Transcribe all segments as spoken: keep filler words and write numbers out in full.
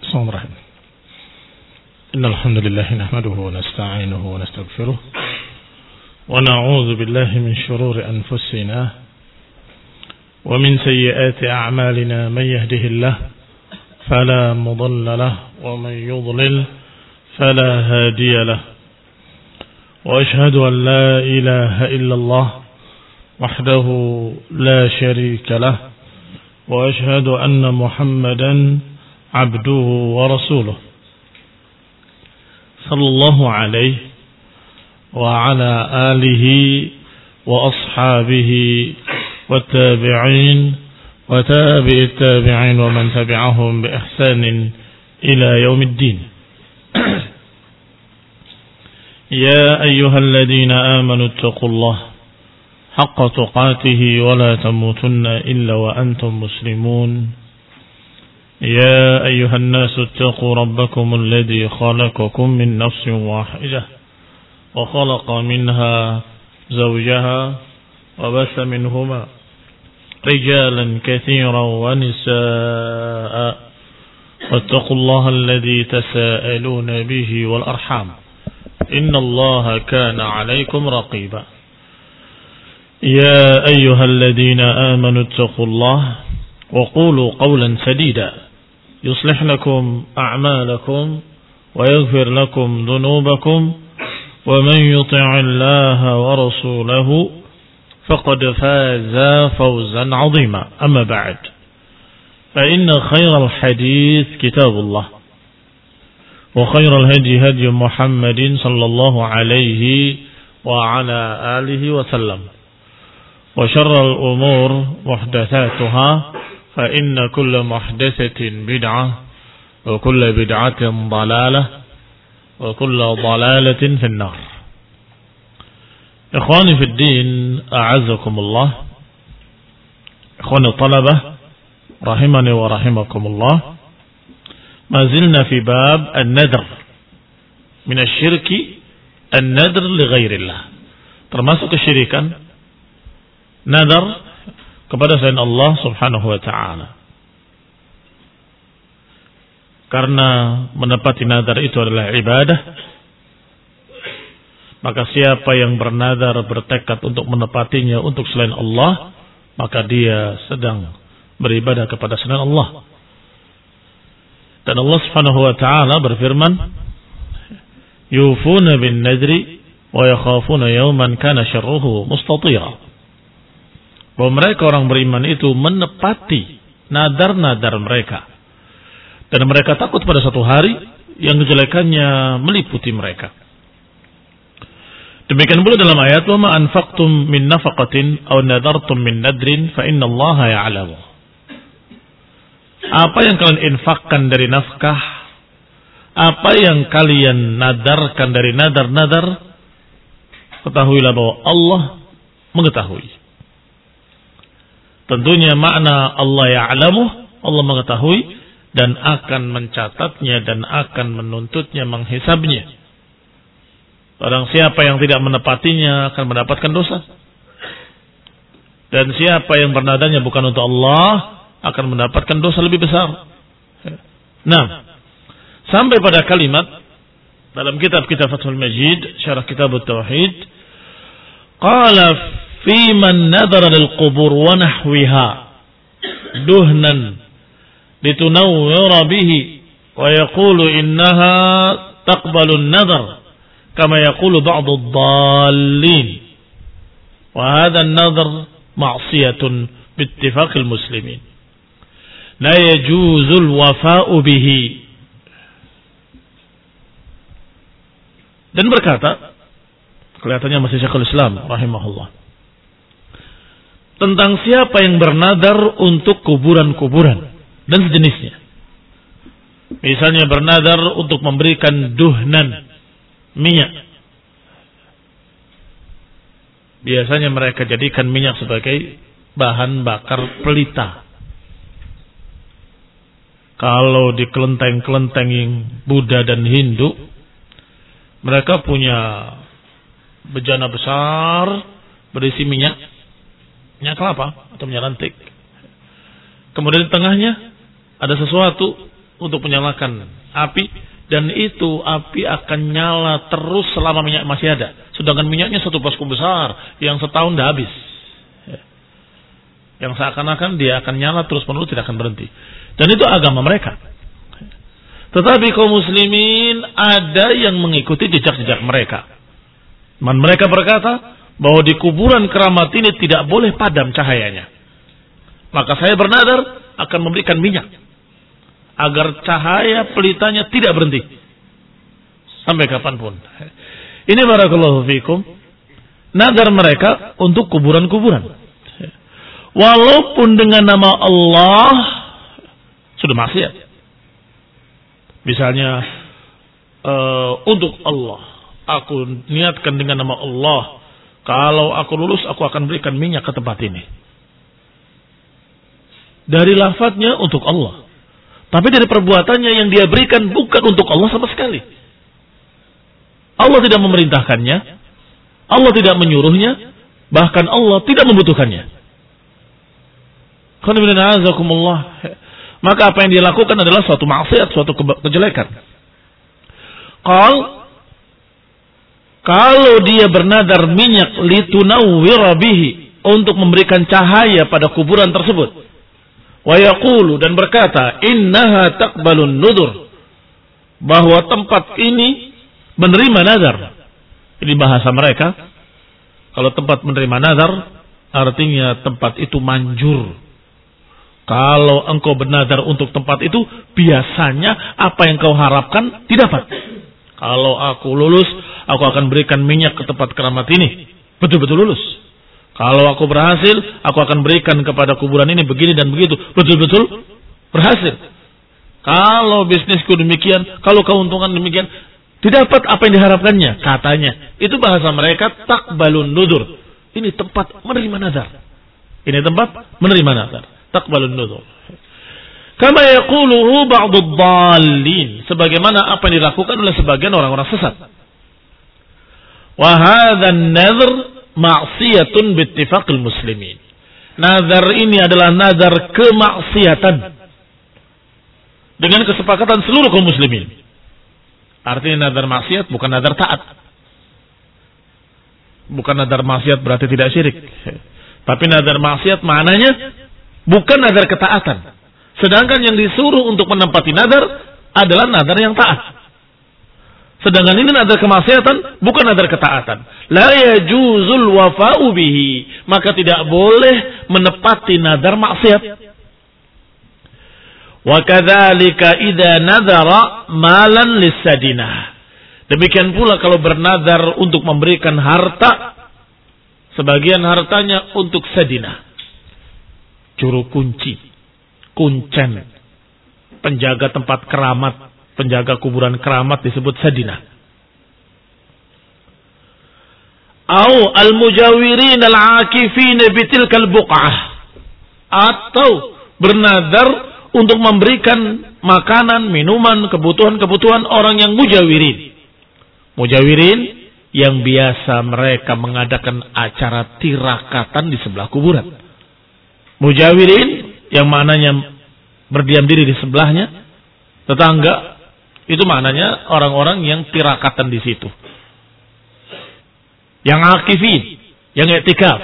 Bismillahirrahmanirrahim. Innal hamdalillah nahmaduhu wa nasta'inuhu wa nastaghfiruh wa na'udzu billahi min shururi anfusina wa min sayyiati a'malina man yahdihillahu fala mudilla lahu wa man yudlil fala hadiya lahu wa ashhadu an la ilaha illallah wahdahu la sharika lahu wa ashhadu anna Muhammadan abduhu wa rasuluh sallallahu alaihi wa ala alihi wa ashabihi wa tabi'in wa tabi'it tabi'in wa man tabi'ahum bi ihsanin ila yaumiddin. Ya ayyuhalladhina amanu ittaqullaha haqqa tuqatih wa la tamutunna illa wa antum muslimun. يا أيها الناس اتقوا ربكم الذي خلقكم من نفس واحدة وخلق منها زوجها وبث منهما رجالا كثيرا ونساء واتقوا الله الذي تساءلون به والأرحام إن الله كان عليكم رقيبا يا أيها الذين آمنوا اتقوا الله وقولوا قولا سديدا يصلح لكم أعمالكم ويغفر لكم ذنوبكم ومن يطع الله ورسوله فقد فاز فوزا عظيما. أما بعد فإن خير الحديث كتاب الله وخير الهدي هدي محمد صلى الله عليه وعلى آله وسلم وشر الأمور محدثاتها فإن كل محدثة بدعة وكل بدعة ضلالة وكل ضلالة في النار. إخواني في الدين أعزكم الله. إخواني الطلبة رحمني ورحمكم الله. ما زلنا في باب النذر من الشرك النذر لغير الله. termasuk kesyirikan nadar kepada selain Allah subhanahu wa ta'ala. Karena menepati nadar itu adalah ibadah, maka siapa yang bernadar bertekad untuk menepatinya untuk selain Allah, maka dia sedang beribadah kepada selain Allah. Dan Allah subhanahu wa ta'ala berfirman, yufuna bin nadri wa yakhafuna yawman kana syarruhu mustatira. Bahwa mereka orang beriman itu menepati nadar-nadar mereka. Dan mereka takut pada satu hari yang kejelekannya meliputi mereka. Demikian pula dalam ayat, wa ma anfaqtum min nafaqatin aw nadartum min nadrin fa innallaha ya'lamu. Apa yang kalian infakkan dari nafkah, apa yang kalian nadarkan dari nadar-nadar, ketahuilah bahwa Allah mengetahui. Tentunya makna Allah ya'lamu, Allah mengetahui dan akan mencatatnya dan akan menuntutnya, menghisabnya. Barang siapa yang tidak menepatinya akan mendapatkan dosa. Dan siapa yang bernadarnya bukan untuk Allah akan mendapatkan dosa lebih besar. Nah, sampai pada kalimat dalam kitab-kitab Fathul Majid, syarah kitab Tauhid, qala fi man nadhara lil qubur wa nahwiha duhnan litunawwira bihi wa yaqulu innaha taqbalu an-nadhar kama yaqulu ba'd ad-dallin wa hadha an-nadhar ma'siyatun biittifaq al-muslimin la yajuzu al-wafa'u bihi. Dan berkata, kelihatannya masih Syekhul Islam rahimahullah, tentang siapa yang bernadar untuk kuburan-kuburan dan sejenisnya. Misalnya bernadar untuk memberikan duhnan, minyak. Biasanya mereka jadikan minyak sebagai bahan bakar pelita. Kalau di kelenteng-kelenteng Buddha dan Hindu, mereka punya bejana besar berisi minyak, minyak kelapa atau minyak rantik. Kemudian di tengahnya ada sesuatu untuk menyalakan api, dan itu api akan nyala terus selama minyak masih ada. Sedangkan minyaknya satu baskom besar yang setahun dah habis. Yang seakan-akan dia akan nyala terus menerus, tidak akan berhenti. Dan itu agama mereka. Tetapi kaum muslimin ada yang mengikuti jejak-jejak mereka. Dan mereka berkata bahwa di kuburan keramat ini tidak boleh padam cahayanya. Maka saya bernadar akan memberikan minyak agar cahaya pelitanya tidak berhenti sampai kapanpun. Ini barakallahu fikum, nadar mereka untuk kuburan-kuburan. Walaupun dengan nama Allah sudah maksiat. Misalnya uh, untuk Allah, aku niatkan dengan nama Allah, kalau aku lulus aku akan berikan minyak ke tempat ini. Dari lafadznya untuk Allah, tapi dari perbuatannya yang dia berikan bukan untuk Allah sama sekali. Allah tidak memerintahkannya, Allah tidak menyuruhnya, bahkan Allah tidak membutuhkannya. Maka apa yang dia lakukan adalah suatu maksiat, suatu kejelekan. Qal, kalau dia bernadar minyak litunawwira bihi, untuk memberikan cahaya pada kuburan tersebut, wa yaqulu, dan berkata, innaha taqbalun nudur, bahwa tempat ini menerima nazar. Ini bahasa mereka. Kalau tempat menerima nazar, artinya tempat itu manjur. Kalau engkau bernazar untuk tempat itu, biasanya apa yang kau harapkan didapat. Kalau aku lulus, aku akan berikan minyak ke tempat keramat ini. Betul-betul lulus. Kalau aku berhasil, aku akan berikan kepada kuburan ini begini dan begitu. Betul-betul berhasil. Kalau bisnisku demikian, kalau keuntungan demikian, didapat apa yang diharapkannya, katanya. Itu bahasa mereka taqbalun nudur. Ini tempat menerima nazar. Ini tempat menerima nazar. Taqbalun nudur. Kama yaquluhu ba'dud dhalin, sebagaimana apa yang dilakukan oleh sebagian orang-orang sesat. Wa hadzan nadhr ma'siyatun bittifaqil muslimin. Nazar ini adalah nazar kemaksiatan dengan kesepakatan seluruh kaum muslimin. Artinya nazar maksiat bukan nazar taat. Bukan nazar maksiat berarti tidak syirik. Tapi nazar maksiat maknanya bukan nazar ketaatan. Sedangkan yang disuruh untuk menempati nazar adalah nazar yang taat. Sedangkan ini nazar kemaksiatan, bukan nazar ketaatan. La yajuzul wafa'u bihi, maka tidak boleh menepati nazar maksiat. Wa kadzalika idza nadhara malan lisadinah. Demikian pula kalau bernazar untuk memberikan harta, sebagian hartanya untuk sadinah. Juru kunci, kuncen, penjaga tempat keramat, penjaga kuburan keramat disebut sadinah. Au al-mujawirin al-akifin bitilkal buq'ah, atau bernazar untuk memberikan makanan, minuman, kebutuhan-kebutuhan orang yang mujawirin. Mujawirin yang biasa mereka mengadakan acara tirakatan di sebelah kuburan. Mujawirin yang maknanya berdiam diri di sebelahnya, tetangga, itu maknanya orang-orang yang tirakatan di situ. Yang akifin, yang i'tikaf.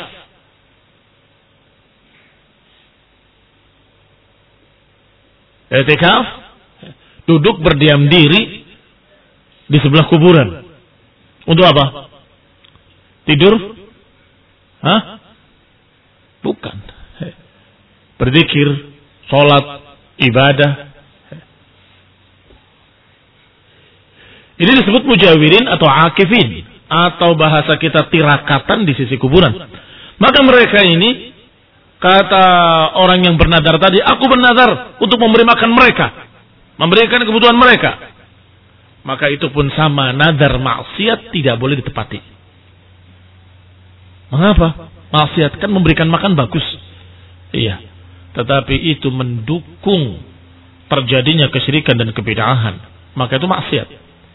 I'tikaf, duduk berdiam diri di sebelah kuburan. Untuk apa? Tidur? Hah? Bukan. Berzikir, sholat, ibadah. Ini disebut mujawirin atau akifin, atau bahasa kita tirakatan di sisi kuburan. Maka mereka ini, kata orang yang bernazar tadi, aku bernazar untuk memberi makan mereka, memberikan kebutuhan mereka. Maka itu pun sama, nazar maksiat tidak boleh ditepati. Mengapa? Maksiat kan memberikan makan bagus. Iya. Tetapi itu mendukung terjadinya kesyirikan dan kebid'ahan. Maka itu maksiat.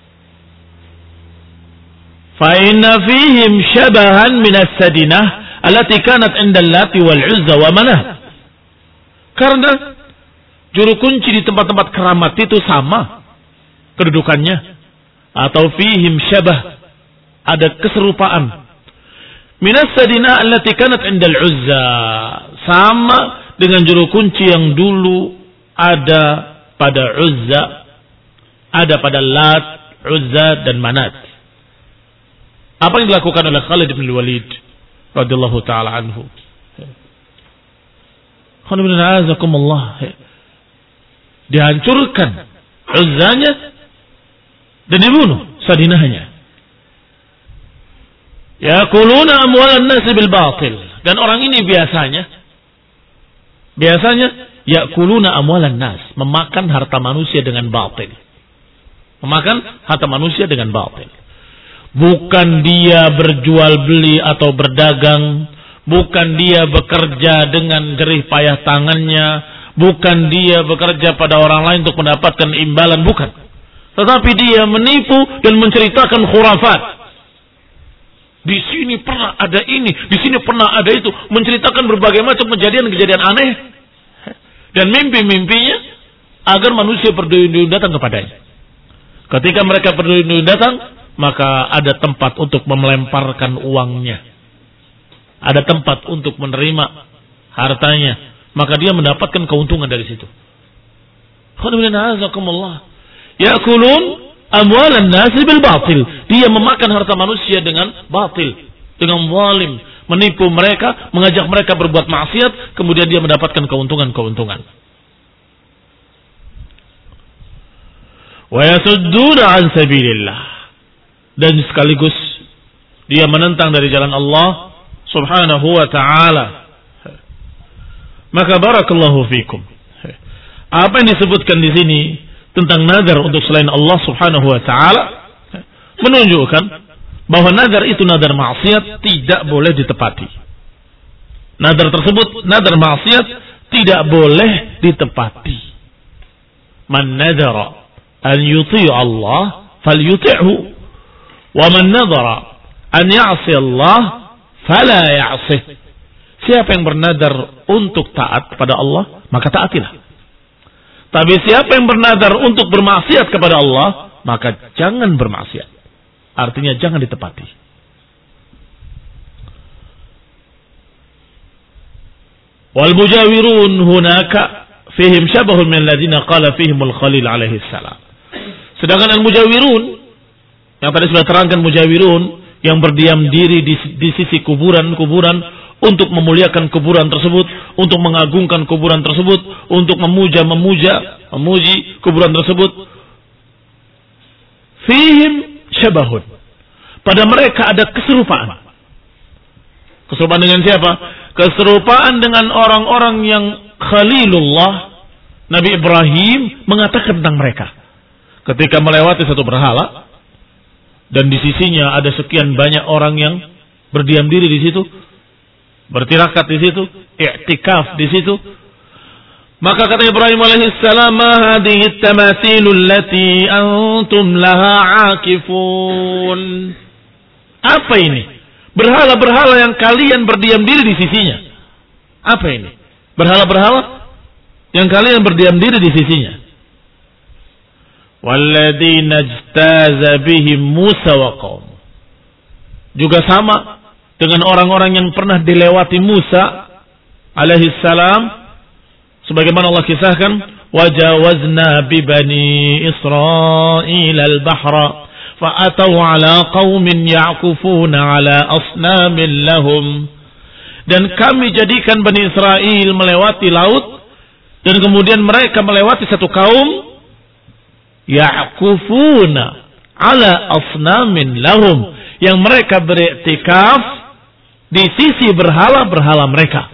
Fa inna fihim syabahan minas sadinah allati kanat 'inda Allati wal 'Uzza wa Manah. Karena juru kunci di tempat-tempat keramat itu sama kedudukannya, atau fihim syabah, ada keserupaan. Minas sadina allati kanat 'inda al-Uzza, sama dengan juru kunci yang dulu ada pada Uzza, ada pada Lat, Uzza dan Manat. Apa yang dilakukan oleh Khalid bin Walid radhiyallahu taala anhu? Dihancurkan Uzzanya dan dibunuh Sadinahnya. Yakuluna amwalan nas bil batil, dan orang ini biasanya biasanya yakuluna amwalan nas, memakan harta manusia dengan batil. Memakan harta manusia dengan batil. Bukan dia berjual beli atau berdagang, bukan dia bekerja dengan jerih payah tangannya, bukan dia bekerja pada orang lain untuk mendapatkan imbalan, bukan. Tetapi dia menipu dan menceritakan khurafat. Di sini pernah ada ini, di sini pernah ada itu, menceritakan berbagai macam kejadian-kejadian aneh dan mimpi-mimpinya agar manusia berduyun-duyun datang kepadanya. Ketika mereka berduyun-duyun datang, maka ada tempat untuk memelemparkan uangnya. Ada tempat untuk menerima hartanya, maka dia mendapatkan keuntungan dari situ. Ya'kulun amwalan nasi bil batil. Dia memakan harta manusia dengan batil, dengan zalim, menipu mereka, mengajak mereka berbuat maksiat, kemudian dia mendapatkan keuntungan-keuntungan. Wa yasudduna an sabilillah. Dan sekaligus dia menentang dari jalan Allah Subhanahu wa ta'ala. Maka barakallahu fikum. Apa yang disebutkan di sini tentang nazar untuk selain Allah Subhanahu wa ta'ala menunjukkan bahwa nazar itu nazar maksiat, tidak boleh ditepati. Nazar tersebut nazar maksiat, tidak boleh ditepati. Man nazara an yuti' Allah falyuti'hu, wa man nazara an ya'si Allah fala ya'sih. Siapa yang bernazar untuk taat kepada Allah, maka taatilah. Tapi siapa yang bernazar untuk bermaksiat kepada Allah, maka jangan bermaksiat. Artinya jangan ditepati. Wal mujawirun hunaka fihim syabahun min alladziina qala fihimul Khalil alaihi salam. Sedangkan al-mujawirun yang tadi sudah terangkan, mujawirun yang berdiam diri di, di sisi kuburan-kuburan untuk memuliakan kuburan tersebut, untuk mengagungkan kuburan tersebut, untuk memuja-memuja, memuji kuburan tersebut. Fihim syabahun. Pada mereka ada keserupaan. Keserupaan dengan siapa? Keserupaan dengan orang-orang yang Khalilullah, Nabi Ibrahim mengatakan tentang mereka. Ketika melewati satu berhala, dan di sisinya ada sekian banyak orang yang berdiam diri di situ, bertirakat di situ, i'tikaf di situ. Maka kata Ibrahim alaihissalam, "Ma hadhihi at-tamathil allati antum laha 'akifun?" Apa ini? Berhala-berhala yang kalian berdiam diri di sisinya. Apa ini? Berhala-berhala yang kalian berdiam diri di sisinya. Walladzina ijtaza bihim Musa wa qaum. Juga sama dengan orang-orang yang pernah dilewati Musa alaihi salam, sebagaimana Allah kisahkan, wajawazna bi bani Israil al-bahra fa ataw ala qaumin ya'kufuna ala asnamin lahum. Dan kami jadikan Bani Israel melewati laut, dan kemudian mereka melewati satu kaum ya'kufuna ala asnamin lahum, yang mereka beriktikaf di sisi berhala-berhala mereka.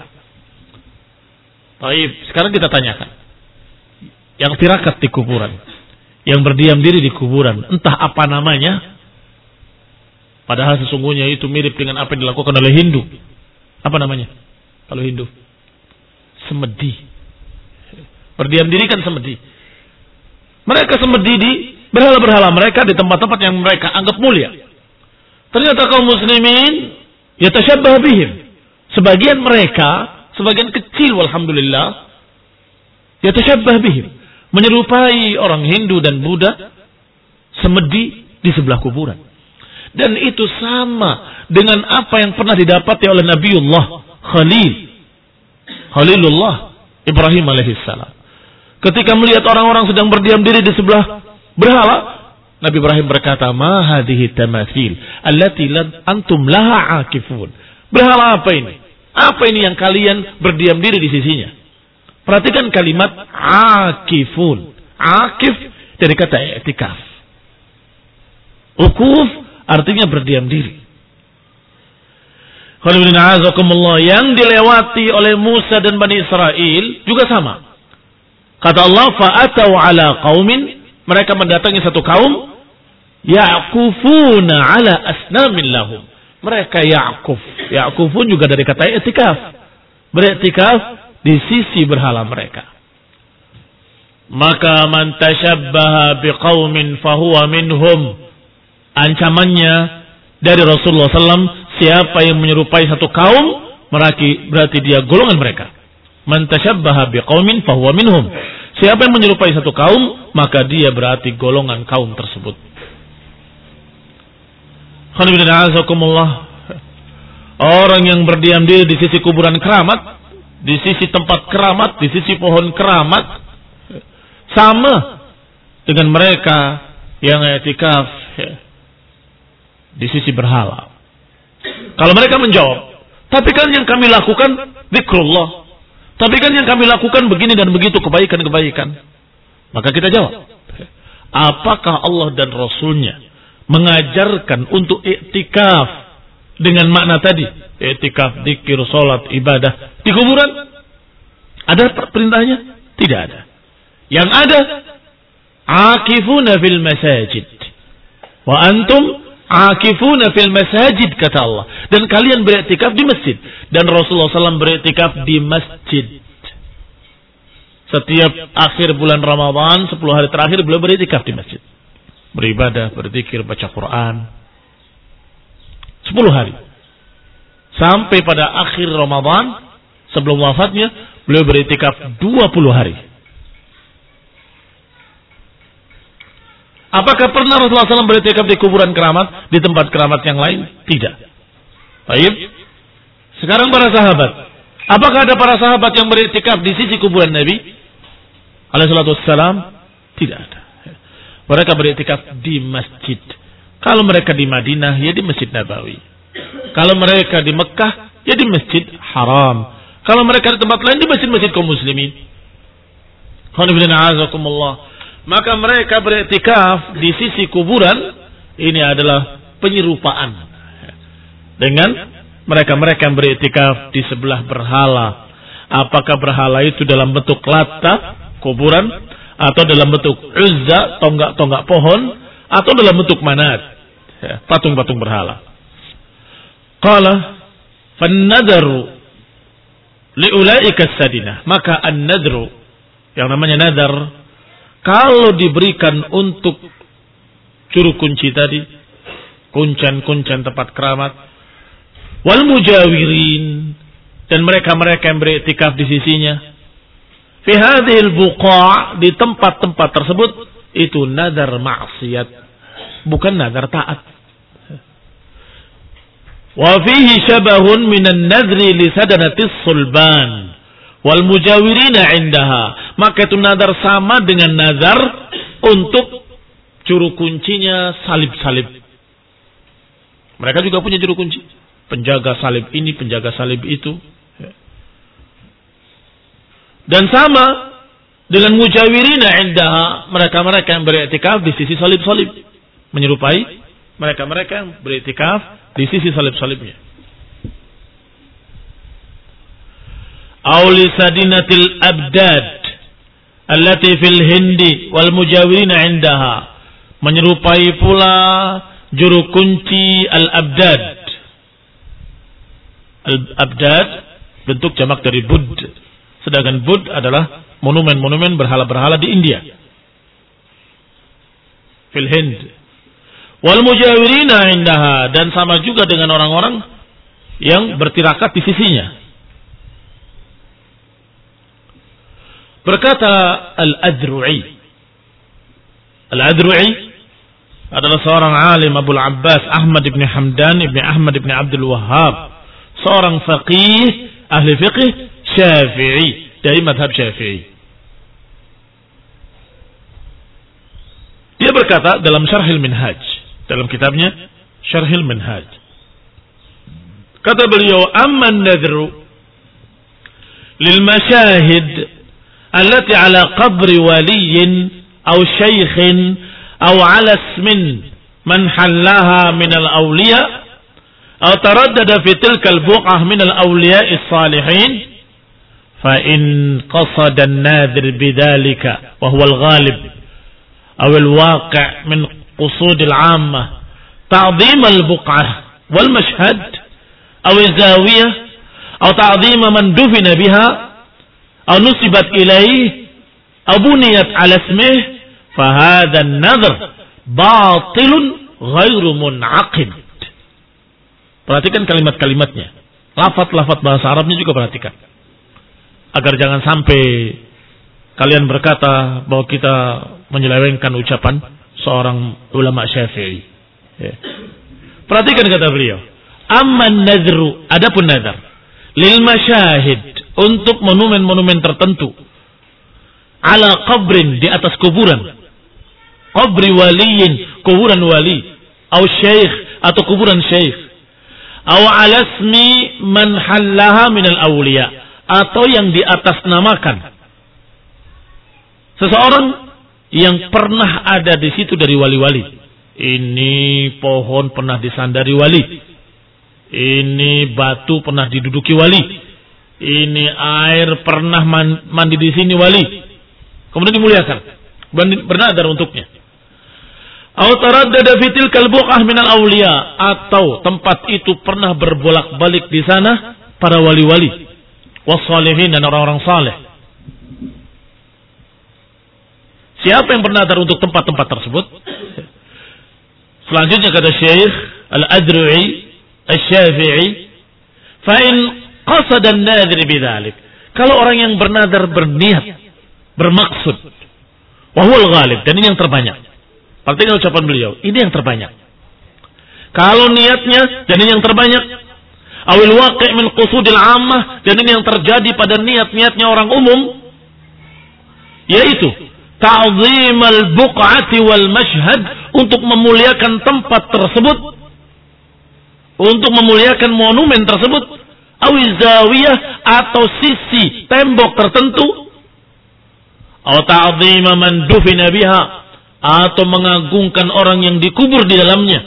Baik, sekarang kita tanyakan, yang tirakat di kuburan, yang berdiam diri di kuburan, entah apa namanya, padahal sesungguhnya itu mirip dengan apa yang dilakukan oleh Hindu. Apa namanya kalau Hindu? Semedi. Berdiam diri kan semedi. Mereka semedi di berhala-berhala mereka, di tempat-tempat yang mereka anggap mulia. Ternyata kaum muslimin yatasyabbah bihim. Sebagian mereka, sebagian kecil walhamdulillah, Yatashabbah bihim, menyerupai orang Hindu dan Buddha semedi di sebelah kuburan. Dan itu sama dengan apa yang pernah didapati oleh Nabiullah Khalil, Khalilullah Ibrahim alaihissalam. Ketika melihat orang-orang sedang berdiam diri di sebelah berhala, Nabi Ibrahim berkata, "Ma hadhihi tamathil allati antum laha akifun." Berhala apa ini? Apa ini yang kalian berdiam diri di sisinya? Perhatikan kalimat akifun. Akif dari kata i'tikaf. Ukuf artinya berdiam diri. Yang dilewati oleh Musa dan Bani Israel juga sama. Kata Allah, fa'atau ala qaumin, mereka mendatangi satu kaum, ya'kufuna ala asnamin lahum. Mereka ya'kuf. Ya'kufun juga dari kata i'tikaf. Beriktikaf di sisi berhala mereka. Maka man tashabbaha biqaumin fahuwa minhum. Ancamannya dari Rasulullah sallallahu alaihi wasallam, siapa yang menyerupai satu kaum, berarti dia golongan mereka. Man tashabbaha biqaumin fahuwa minhum. Siapa yang menyerupai satu kaum, maka dia berarti golongan kaum tersebut. Orang yang berdiam diri di sisi kuburan keramat, di sisi tempat keramat, di sisi pohon keramat, sama dengan mereka yang i'tikaf di sisi berhala. Kalau mereka menjawab, tapi kan yang kami lakukan zikrullah, tapi kan yang kami lakukan begini dan begitu kebaikan-kebaikan. Maka kita jawab, apakah Allah dan Rasulnya mengajarkan untuk i'tikaf dengan makna tadi, i'tikaf, dzikir, salat, ibadah di kuburan? Ada perintahnya? Tidak ada. Yang ada, akifuna fil masajid wa antum akifuna fil masajid, kata Allah. Dan kalian beriktikaf di masjid. Dan Rasulullah sallallahu alaihi wasallam beriktikaf di masjid. Setiap akhir bulan Ramadan, sepuluh hari terakhir beliau beriktikaf di masjid. Beribadah, berzikir, baca Quran. sepuluh hari. Sampai pada akhir Ramadan, sebelum wafatnya, beliau beriktikaf dua puluh hari. Apakah pernah Rasulullah sallallahu alaihi wasallam beriktikaf di kuburan keramat, di tempat keramat yang lain? Tidak. Baik. Sekarang para sahabat. Apakah ada para sahabat yang beriktikaf di sisi kuburan Nabi alaihi salatu wassalam? Tidak ada. Mereka beriktikaf di masjid. Kalau mereka di Madinah, ya di Masjid Nabawi. Kalau mereka di Mekah, ya di Masjid Haram. Kalau mereka di tempat lain, di masjid-masjid kaum muslimin. Maka mereka beriktikaf di sisi kuburan. Ini adalah penyerupaan dengan mereka-mereka yang beriktikaf di sebelah berhala. Apakah berhala itu dalam bentuk Lata, kuburan, atau dalam bentuk Uzza, tonggak-tonggak pohon, atau dalam bentuk Manat, patung-patung berhala. Qala fan-nadru liulaika sadinah. Maka an-nadru, yang namanya nadar, kalau diberikan untuk juru kunci tadi, kuncen-kuncen tempat keramat, wal mujawirin, dan mereka-mereka yang beriktikaf di sisinya, fi hadhil buqa', di tempat-tempat tersebut, itu nadar maksiat, bukan nadar taat. Wa fihi syabahun minan nadri li sadanatis sulban wal mujawirina indaha. Maka itu nadar sama dengan nadar untuk juru kuncinya salib-salib. Mereka juga punya juru kunci, penjaga salib ini, penjaga salib itu. Dan sama dengan mujawirina indaha, mereka-mereka yang beriktikaf di sisi salib-salib, menyerupai mereka-mereka yang beriktikaf di sisi salib-salibnya. Auli sadinatil abdad allati fil hindi wal mujawirina indaha, menyerupai pula juru kunci al-abdad. Al-abdad bentuk jamak dari bud. Sedangkan Bud adalah monumen-monumen berhala-berhala di India. Fil Hind. Wal mujawirina indaha, dan sama juga dengan orang-orang yang bertirakat di sisinya. Berkata Al-Adru'i. Al-Adru'i adalah seorang alim Abul Abbas Ahmad ibn Hamdan ibn Ahmad ibn Abdul Wahhab, seorang faqih, ahli fiqh Syafi'i, dari mazhab Syafi'i. Dia berkata dalam Syarhil Minhaj, dalam kitabnya Syarhil Minhaj, kata beliau, amma an-nadhru lil mashahid allati ala qabri waliyin aw shaykhin أو على اسم من حلها من الأولياء أو تردد في تلك البقعة من الأولياء الصالحين فإن قصد الناذر بذلك وهو الغالب أو الواقع من قصود العامة تعظيم البقعة والمشهد أو الزاوية أو تعظيم من دفن بها أو نسبت إليه أو بنيت على اسمه فهذا النذر باطل غير منعقد. Perhatikan kalimat-kalimatnya, lafaz-lafaz bahasa Arabnya juga perhatikan, agar jangan sampai kalian berkata bahwa kita menyelewengkan ucapan seorang ulama Syafi'i. Ya. Perhatikan kata beliau, amman nadhru, adapun nadhar lil masyahid, untuk monumen-monumen tertentu, ala qabrin, di atas kuburan, qabri waliyin, kuburan wali, atau syekh, atau kuburan syekh, atau alasmi man hallaha minal awliya, atau yang di atas namakan seseorang yang pernah ada di situ dari wali-wali. Ini pohon pernah disandari wali, ini batu pernah diduduki wali, ini air pernah mandi di sini wali, kemudian dimuliakan, bernadar untuknya. Atau taraddada fi tilkal buqah minal awliya, atau tempat itu pernah berbolak-balik di sana para wali-wali, wassalihin, dan orang-orang saleh. Siapa yang bernadar untuk tempat-tempat tersebut? Selanjutnya kata Syekh Al-Adru'i Asy-Syafi'i, fa in qasada an-nadhir bidzalik, kalau orang yang bernadar berniat, bermaksud, wa huwal ghalib, dan ini yang terbanyak. Artinya ucapan beliau, ini yang terbanyak. Kalau niatnya, dan ini yang terbanyak. Awil waqi' min qusudil ammah, dan ini yang terjadi pada niat-niatnya orang umum, yaitu ta'zimal buq'ati wal mashhad, untuk memuliakan tempat tersebut, untuk memuliakan monumen tersebut, awiz zawiyah, atau sisi tembok tertentu, atau ta'zima man dufina biha, atau mengagungkan orang yang dikubur di dalamnya.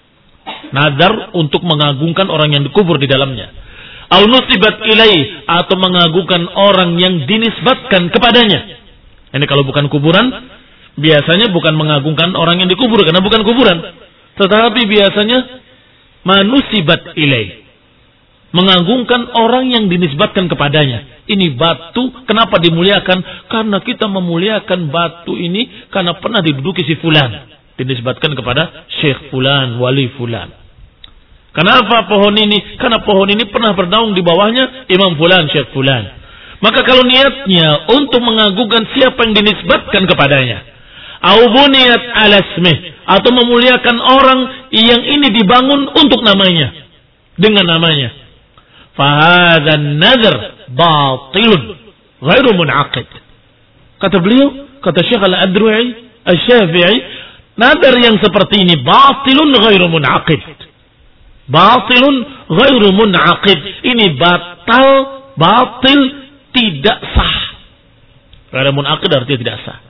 Nadar untuk mengagungkan orang yang dikubur di dalamnya. Au nusibat ilai, atau mengagungkan orang yang dinisbatkan kepadanya. Ini kalau bukan kuburan, biasanya bukan mengagungkan orang yang dikubur karena bukan kuburan, tetapi biasanya manusibat ilai, mengagungkan orang yang dinisbatkan kepadanya. Ini batu, kenapa dimuliakan? Karena kita memuliakan batu ini karena pernah diduduki si fulan, dinisbatkan kepada syekh fulan, wali fulan. Kenapa pohon ini? Karena pohon ini pernah bernaung di bawahnya imam fulan, syekh fulan. Maka kalau niatnya untuk mengagungkan siapa yang dinisbatkan kepadanya, au buniyat ala ismih, atau memuliakan orang yang ini dibangun untuk namanya, dengan namanya, fahadzan nadhr batilun ghairu munaqid. Kata beliau, kata Syekh Al-Adru'i Asy-Syafi'i, nadar yang seperti ini batilun ghairu munaqid. Batilun ghairu munaqid. Ini batal, batil, tidak sah. Ghairu munaqid artinya tidak sah.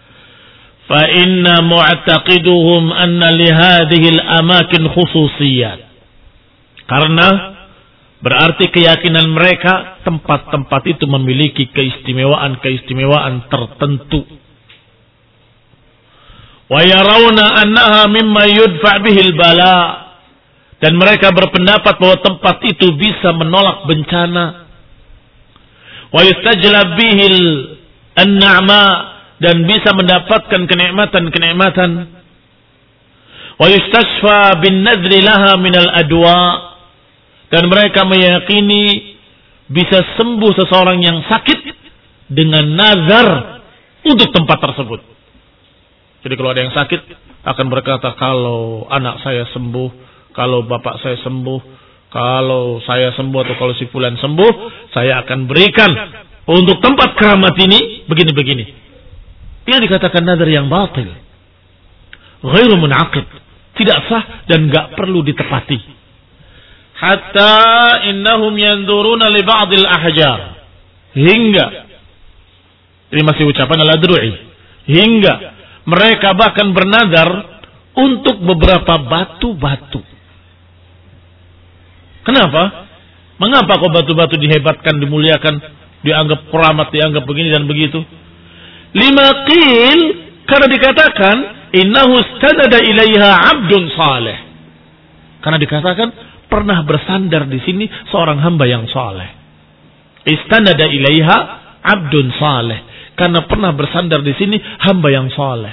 Fa inna mu'taqiduhum anna li hadhihi al-amakin khususiyat. Karena berarti keyakinan mereka tempat-tempat itu memiliki keistimewaan-keistimewaan tertentu. Wa yarawna annaha mimma yudfa' bihil bala, dan mereka berpendapat bahwa tempat itu bisa menolak bencana. Wa yustajlab bihil an-na'ma, dan bisa mendapatkan kenikmatan-kenikmatan. Wa yustashfa bin nadri laha minal adwa, dan mereka meyakini bisa sembuh seseorang yang sakit dengan nazar untuk tempat tersebut. Jadi kalau ada yang sakit akan berkata, kalau anak saya sembuh, kalau bapak saya sembuh, kalau saya sembuh atau kalau si fulan sembuh, saya akan berikan untuk tempat keramat ini begini-begini. Ini dikatakan nazar yang batil, ghairu munaqid, tidak sah dan enggak perlu ditepati. Hatta innahum yanzuruna li ba'dil ahjar, hingga ini masih ucapan al-adru'i, hingga mereka bahkan bernazar untuk beberapa batu-batu. Kenapa? Mengapa kok batu-batu dihebatkan, dimuliakan, dianggap keramat, dianggap begini dan begitu? Lima qil, karena dikatakan innahu istanada ilaiha 'abdun salih. Karena dikatakan pernah bersandar di sini seorang hamba yang saleh. Istanada ilaiha 'abdun salih. Karena pernah bersandar di sini hamba yang saleh.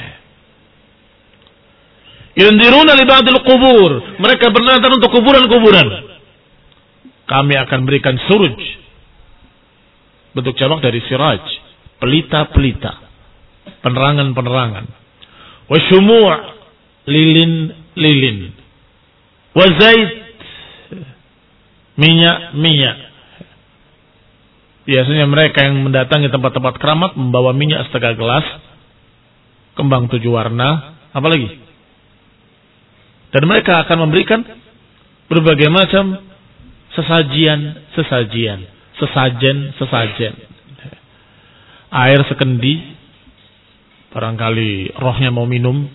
Yundiruna li ba'dil qubur, mereka bernazar untuk kuburan-kuburan. Kami akan berikan suruj, bentuk jamak dari siraj, pelita-pelita, penerangan-penerangan. Wa syumu' lilin-lilin. Wa zait, minyak-minyak. Biasanya mereka yang mendatangi tempat-tempat keramat membawa minyak setengah gelas, kembang tujuh warna, apa lagi? Dan mereka akan memberikan berbagai macam sesajian-sesajian, sesajen-sesajen. Air sekendi, barangkali rohnya mau minum.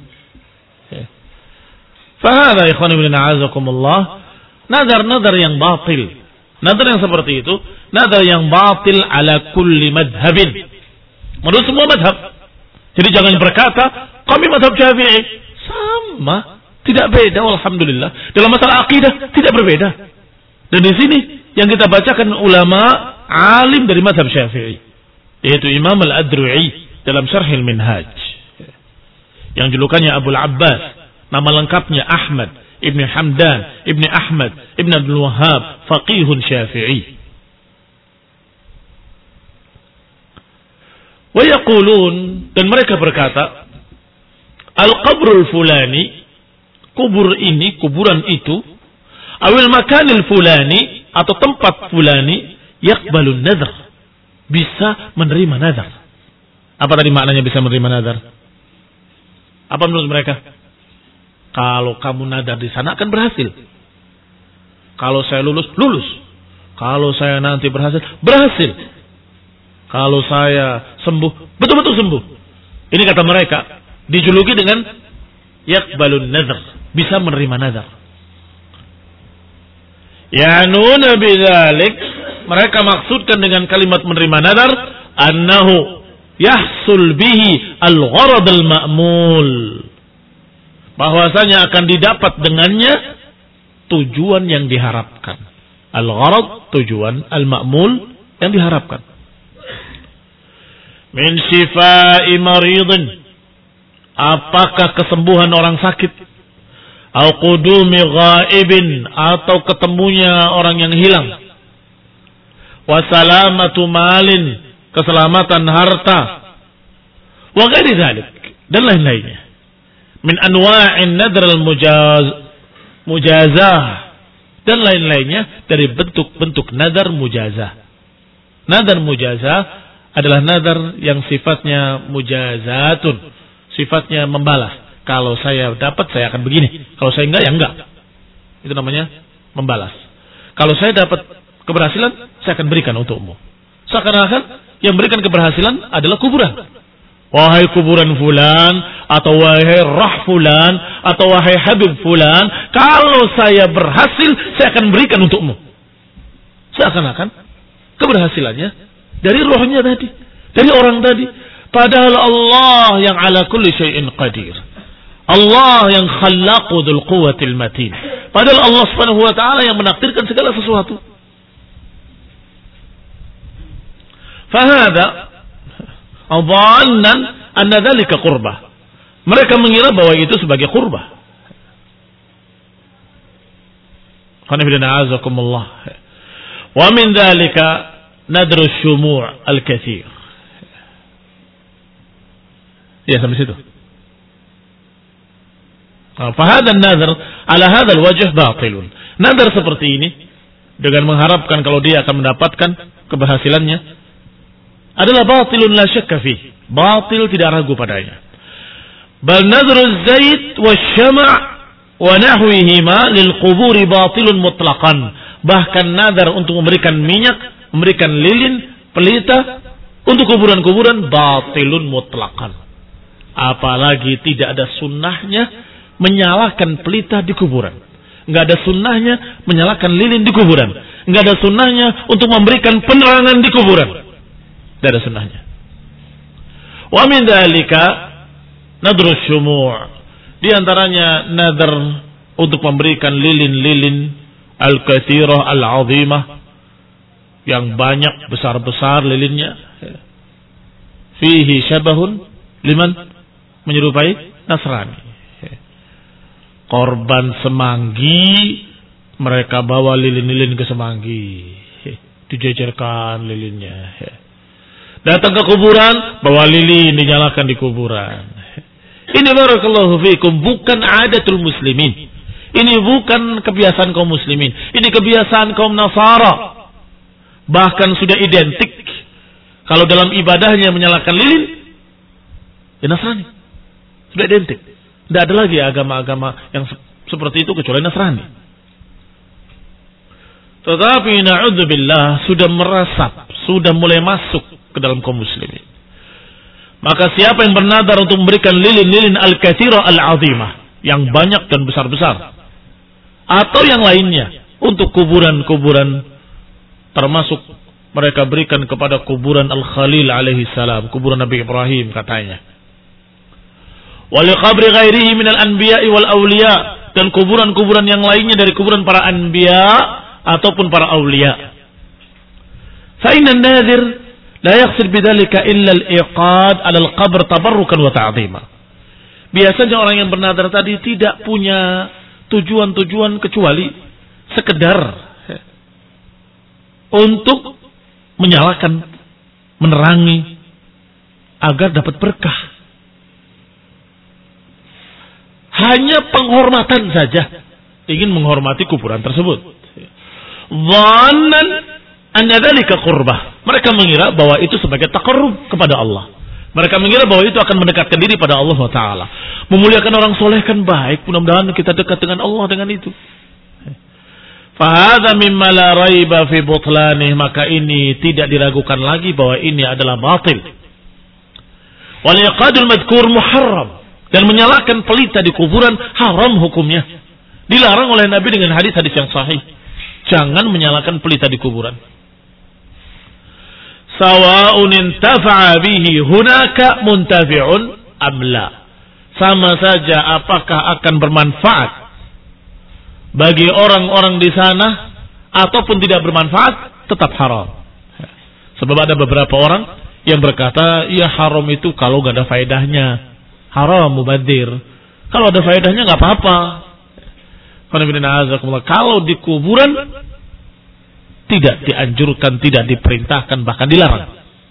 Fahada ikhwan ibn a'azakumullah, nazar-nazar yang batil. Nazar yang seperti itu, nazar yang batil ala kulli madhabin, menurut semua madhab. Jadi jangan berkata kami madhab Syafi'i, sama, tidak beda. Alhamdulillah, dalam masalah akidah tidak berbeda. Dan di sini yang kita bacakan ulama alim dari mazhab Syafi'i, yaitu Imam Al-Adru'i dalam Syarhil Minhaj, yang julukannya Abu Abbas, nama lengkapnya Ahmad Ibn Hamdan Ibn Ahmad Ibn Abdul Wahhab, faqihun Syafi'i. Wa yaqulun, dan mereka berkata, al-qabrul fulani, kubur ini, kuburan itu, awil makanil fulani, atau tempat fulani, yakbalun nazar, bisa menerima nazar. Apa tadi maknanya bisa menerima nazar? Apa menurut mereka? Kalau kamu nazar di sana akan berhasil. Kalau saya lulus, lulus. Kalau saya nanti berhasil, berhasil. Kalau saya sembuh, betul-betul sembuh. Ini kata mereka, dijuluki dengan yakbalun nazar, bisa menerima nazar. Yanuna bidzalik, mereka maksudkan dengan kalimat menerima nazar, annahu yahsul bihi al-gharad al-ma'mul, bahwasanya akan didapat dengannya tujuan yang diharapkan. Al-gharad, tujuan, al-ma'mul, yang diharapkan. Min shifai maridin, apakah kesembuhan orang sakit, au qudumi ghaibin, atau ketemunya orang yang hilang, wa salamatu malin, keselamatan harta, wa ghairi dzalik, dan lain-lainnya. Min anwa'in nadr al-mujaz mujazah, dan lain-lainnya dari bentuk-bentuk nadar mujazah. Nadar mujazah adalah nadar yang sifatnya mujazatun, sifatnya membalas. Kalau saya dapat saya akan begini, kalau saya enggak ya enggak. Itu namanya membalas. Kalau saya dapat keberhasilan, saya akan berikan untukmu. Seakan-akan yang berikan keberhasilan adalah kuburan. Wahai kuburan fulan, atau wahai rah fulan, atau wahai habib fulan, kalau saya berhasil, saya akan berikan untukmu. Seakan-akan keberhasilannya dari rohnya tadi, dari orang tadi. Padahal Allah yang ala kulli syai'in qadir, Allah yang khallaqu dzul quwwatil matin. Padahal Allah Subhanahu wa taala yang menakdirkan segala sesuatu. Fahada adhannan anna dzalika qurbah. Mereka mengira bahwa itu sebagai qurbah. Qana bidana azakumullah. Wa min dzalika nadru syumu' al-katsir. Ya, sampai situ. Fahadha an-nadhr ala hadha al-wajh batilun. Nadar seperti ini dengan mengharapkan kalau dia akan mendapatkan keberhasilannya adalah batilun la syakka fi. Batil tidak ragu padanya. Bal nadhru az-zait wasyama' wa nahwihima lil qubur batilun mutlaqan. Bahkan nadar untuk memberikan minyak, memberikan lilin, pelita untuk kuburan-kuburan batilun mutlaqan. Apalagi tidak ada sunnahnya menyalakan pelita di kuburan. Enggak ada sunnahnya menyalakan lilin di kuburan. Enggak ada sunnahnya untuk memberikan penerangan di kuburan. Tidak ada sunnahnya. Wa min dzalika nadru syumu'. Di antaranya nadar untuk memberikan lilin-lilin al-katsirah al-'azimah yang banyak besar-besar lilinnya. Fihi syabahun liman menyerupai Nasrani. Korban semanggi, mereka bawa lilin-lilin ke semanggi, dijejerkan lilinnya. Datang ke kuburan, bawa lilin, dinyalakan di kuburan. Ini barakallahu fiikum bukan adatul muslimin. Ini bukan kebiasaan kaum muslimin. Ini kebiasaan kaum Nasara. Bahkan sudah identik. Kalau dalam ibadahnya menyalakan lilin, ya Nasrani. Sudah identik. Tidak ada lagi agama-agama yang seperti itu kecuali Nasrani. Tetapi na'udzubillah sudah merasap, sudah mulai masuk ke dalam kaum muslimin. Maka siapa yang bernadar untuk memberikan lilin-lilin al-katsirah al-'azimah yang banyak dan besar-besar, atau yang lainnya untuk kuburan-kuburan, termasuk mereka berikan kepada kuburan Al-Khalil alaihi salam, kuburan Nabi Ibrahim katanya. Wa li qabri ghairihi minal anbiya'i wal awliya, dan kuburan-kuburan yang lainnya dari kuburan para anbiya ataupun para awliya. Fa inna an-nadhir la yaqsid bidzalika illa al-iqad 'ala al-qabr tabarrukan wa ta'dhima. Biasanya orang yang bernadar tadi tidak punya tujuan-tujuan kecuali sekedar untuk menyalakan, menerangi agar dapat berkah. Hanya penghormatan saja, ingin menghormati kuburan tersebut. Dhannan anna dzalika qurbah. Mereka mengira bahwa itu sebagai taqarrub kepada Allah. Mereka mengira bahwa itu akan mendekatkan diri pada Allah Taala. Memuliakan orang soleh kan baik, mudah-mudahan kita dekat dengan Allah dengan itu. Fahadha mimma la raiba fi butlanih, maka ini tidak diragukan lagi bahwa ini adalah batil. Wal iqadul madhkur muharram, dan menyalakan pelita di kuburan haram hukumnya. Dilarang oleh Nabi dengan hadis-hadis yang sahih. Jangan menyalakan pelita di kuburan. Sawa'un intafa'a bihi hunaka muntafi'un am la. Sama saja apakah akan bermanfaat bagi orang-orang di sana ataupun tidak bermanfaat, tetap haram. Sebab ada beberapa orang yang berkata, ya haram itu kalau gak ada faedahnya. Haram mubadir. Kalau ada faedahnya nggak apa-apa. Kalau di kuburan tidak dianjurkan, tidak diperintahkan, bahkan dilarang.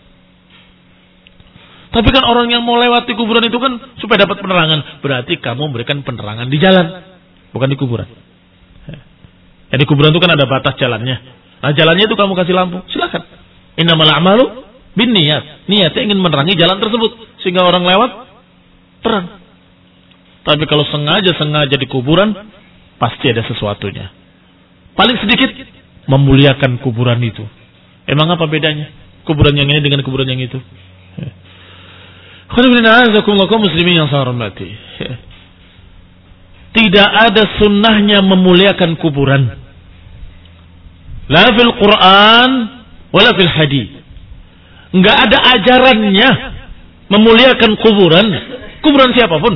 Tapi kan orang yang mau lewat di kuburan itu kan supaya dapat penerangan. Berarti kamu memberikan penerangan di jalan, bukan di kuburan. Ya, di kuburan itu kan ada batas jalannya. Nah jalannya itu kamu kasih lampu, silakan. Innamal a'malu binniyat. Niatnya ingin menerangi jalan tersebut sehingga orang lewat terang. Tapi kalau sengaja-sengaja di kuburan, pasti ada sesuatunya. Paling sedikit memuliakan kuburan itu. Emang apa bedanya kuburan yang ini dengan kuburan yang itu? Muslimin yang saya hormati. Tidak ada sunnahnya memuliakan kuburan. La fil Quran wala fil hadis. Enggak ada ajarannya memuliakan kuburan. Kuburan siapapun.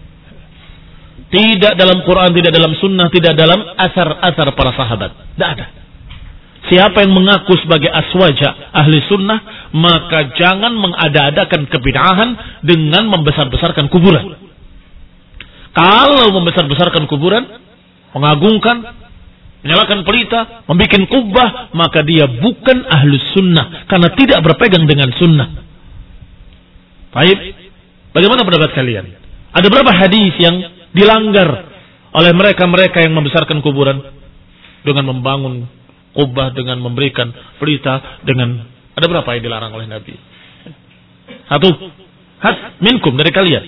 Tidak dalam Quran, tidak dalam sunnah, tidak dalam asar-asar para sahabat. Tidak ada. Siapa yang mengaku sebagai aswaja ahli sunnah, maka jangan mengada-adakan kebid'ahan dengan membesar-besarkan kuburan. Kalau membesar-besarkan kuburan, mengagungkan, menyalakan pelita, membuat kubah, maka dia bukan ahli sunnah. Karena tidak berpegang dengan sunnah. Baik. Bagaimana pendapat kalian? Ada berapa hadis yang dilanggar oleh mereka-mereka yang membesarkan kuburan dengan membangun kubah, dengan memberikan pelita, dengan ada berapa yang dilarang oleh Nabi? Satu. Hat minkum dari kalian.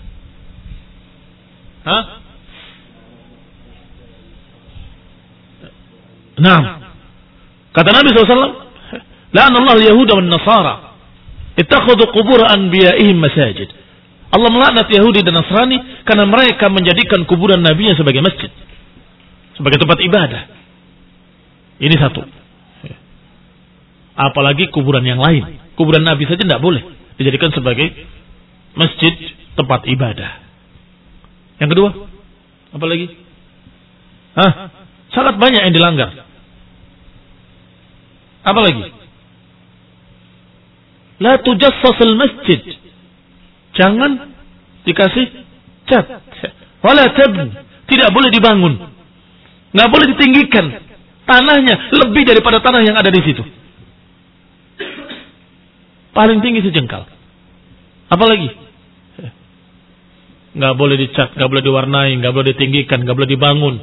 Hah? Nah, kata Nabi shallallahu alaihi wasallam, la'anallahu al-yahuda wan nasara ittakhadhu qubur anbiya'ihim masajid. Allah melaknat Yahudi dan Nasrani karena mereka menjadikan kuburan nabinya sebagai masjid, sebagai tempat ibadah. Ini satu. Apalagi kuburan yang lain. Kuburan nabi saja tidak boleh dijadikan sebagai masjid, tempat ibadah. Yang kedua, apa lagi? Hah? Sangat banyak yang dilanggar. Apa lagi? La tujassasul masjid. Jangan dikasih cat. Wala tabn. Tidak boleh dibangun. Nggak boleh ditinggikan. Tanahnya lebih daripada tanah yang ada di situ. Paling tinggi sejengkal. Apa lagi? Nggak boleh dicat, nggak boleh diwarnai, nggak boleh ditinggikan, nggak boleh dibangun.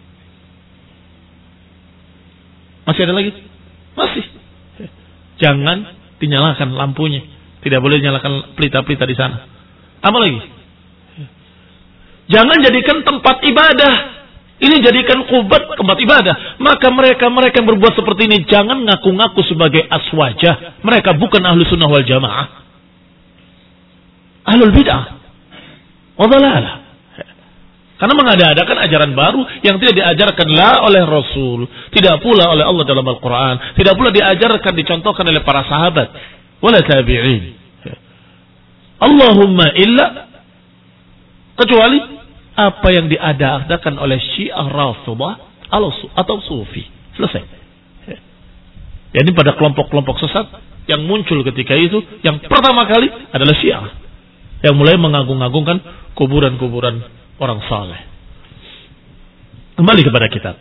Masih ada lagi? Masih. Jangan dinyalakan lampunya. Tidak boleh dinyalakan pelita-pelita di sana. Apa lagi? Jangan jadikan tempat ibadah. Ini jadikan kubat tempat ibadah. Maka mereka-mereka yang berbuat seperti ini jangan ngaku-ngaku sebagai aswajah. Mereka bukan ahlu sunnah wal jamaah. Ahlul bid'ah. Wadalalah. Karena mengada-adakan ajaran baru yang tidak diajarkan la oleh Rasul. Tidak pula oleh Allah dalam Al-Quran. Tidak pula diajarkan, dicontohkan oleh para sahabat. Wala tabi'in. Allahumma illa. Kecuali apa yang diada-adakan oleh Syiah Rafidhah atau Sufi. Selesai. Jadi pada kelompok-kelompok sesat yang muncul ketika itu, yang pertama kali adalah Syiah. Yang mulai mengagung-agungkan kuburan-kuburan orang saleh. Kembali kepada kitab.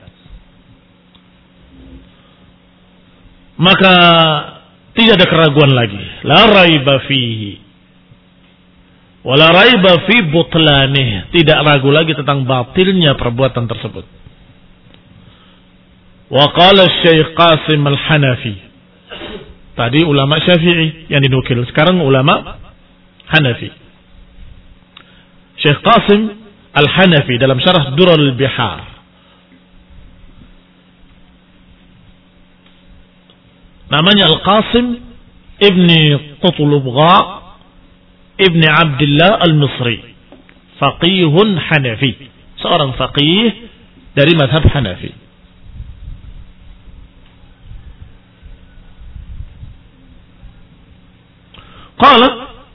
Maka tidak ada keraguan lagi. La raiba fihi. Wala raiba fi butlanih. Tidak ragu lagi tentang batilnya perbuatan tersebut. Wa qala Syekh Qasim Al-Hanafi. Tadi ulama Syafi'i yang dinukil. Sekarang ulama Hanafi. Syekh Qasim Al-Hanafi dalam syarah Durrul Bihar. Namanya Al-Qasim Ibni Qutlubgha Ibni Abdullah Al-Misri. Faqihun Hanafi. Seorang faqih dari mazhab Hanafi. Qala